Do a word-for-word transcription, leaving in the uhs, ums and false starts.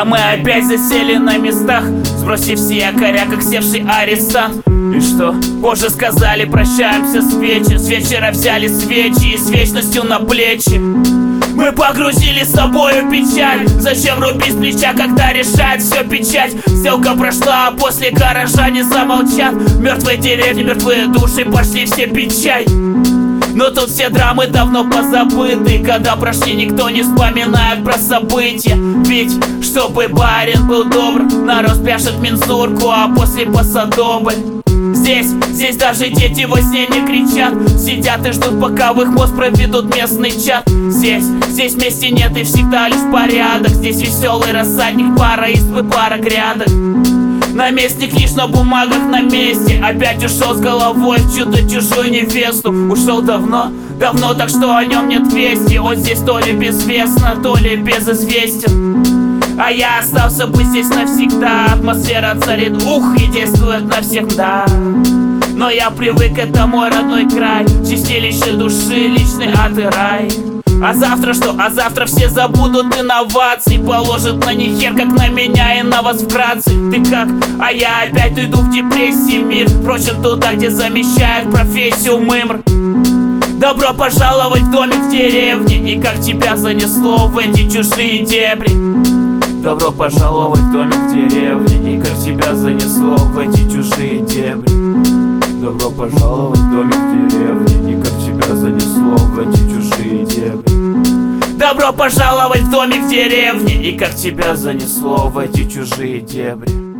А мы опять засели на местах, сбросив все якоря, как севший арестант. И что? Позже сказали, прощаемся с вечер. С вечера взяли свечи и с вечностью на плечи мы погрузили с собою печаль. Зачем рубить с плеча, когда решает все печать? Сделка прошла, а после горожане замолчат. Мертвые деревни, мертвые души, пошли все пить чай. Но тут все драмы давно позабыты. Когда прошли, никто не вспоминает про события. Ведь, чтобы барин был добр, народ пляшет мензурку, а после посадобль. Здесь, здесь даже дети во сне не кричат. Сидят и ждут, пока в их мозг проведут местный чат. Здесь, здесь вместе нет и всегда лишь порядок. Здесь веселый рассадник, пара избы, пара грядок. Наместник лишь на бумагах на месте. Опять ушел с головой в чью-то чужую невесту. Ушел давно, давно, так что о нем нет вести. Он здесь то ли безвестно, то ли безызвестен. А я остался бы здесь навсегда. Атмосфера царит, ух, и действует на всех, да. Но я привык, это мой родной край. Чистилище души, личный ад и рай. А завтра что? А завтра все забудут инноваций. Положат на них хер, как на меня и на вас вкратце. Ты как? А я опять уйду в депрессии мир. Впрочем, туда, где замещает профессию мымр. Добро пожаловать в домик в деревне. И как тебя занесло в эти чужие дебри. Добро пожаловать в домик в деревне. И как тебя занесло в эти чужие дебри. Добро пожаловать в домик в деревне. И как тебя занесло в эти чужие дебри. Добро пожаловать в домик в деревне. И как тебя занесло в эти чужие дебри.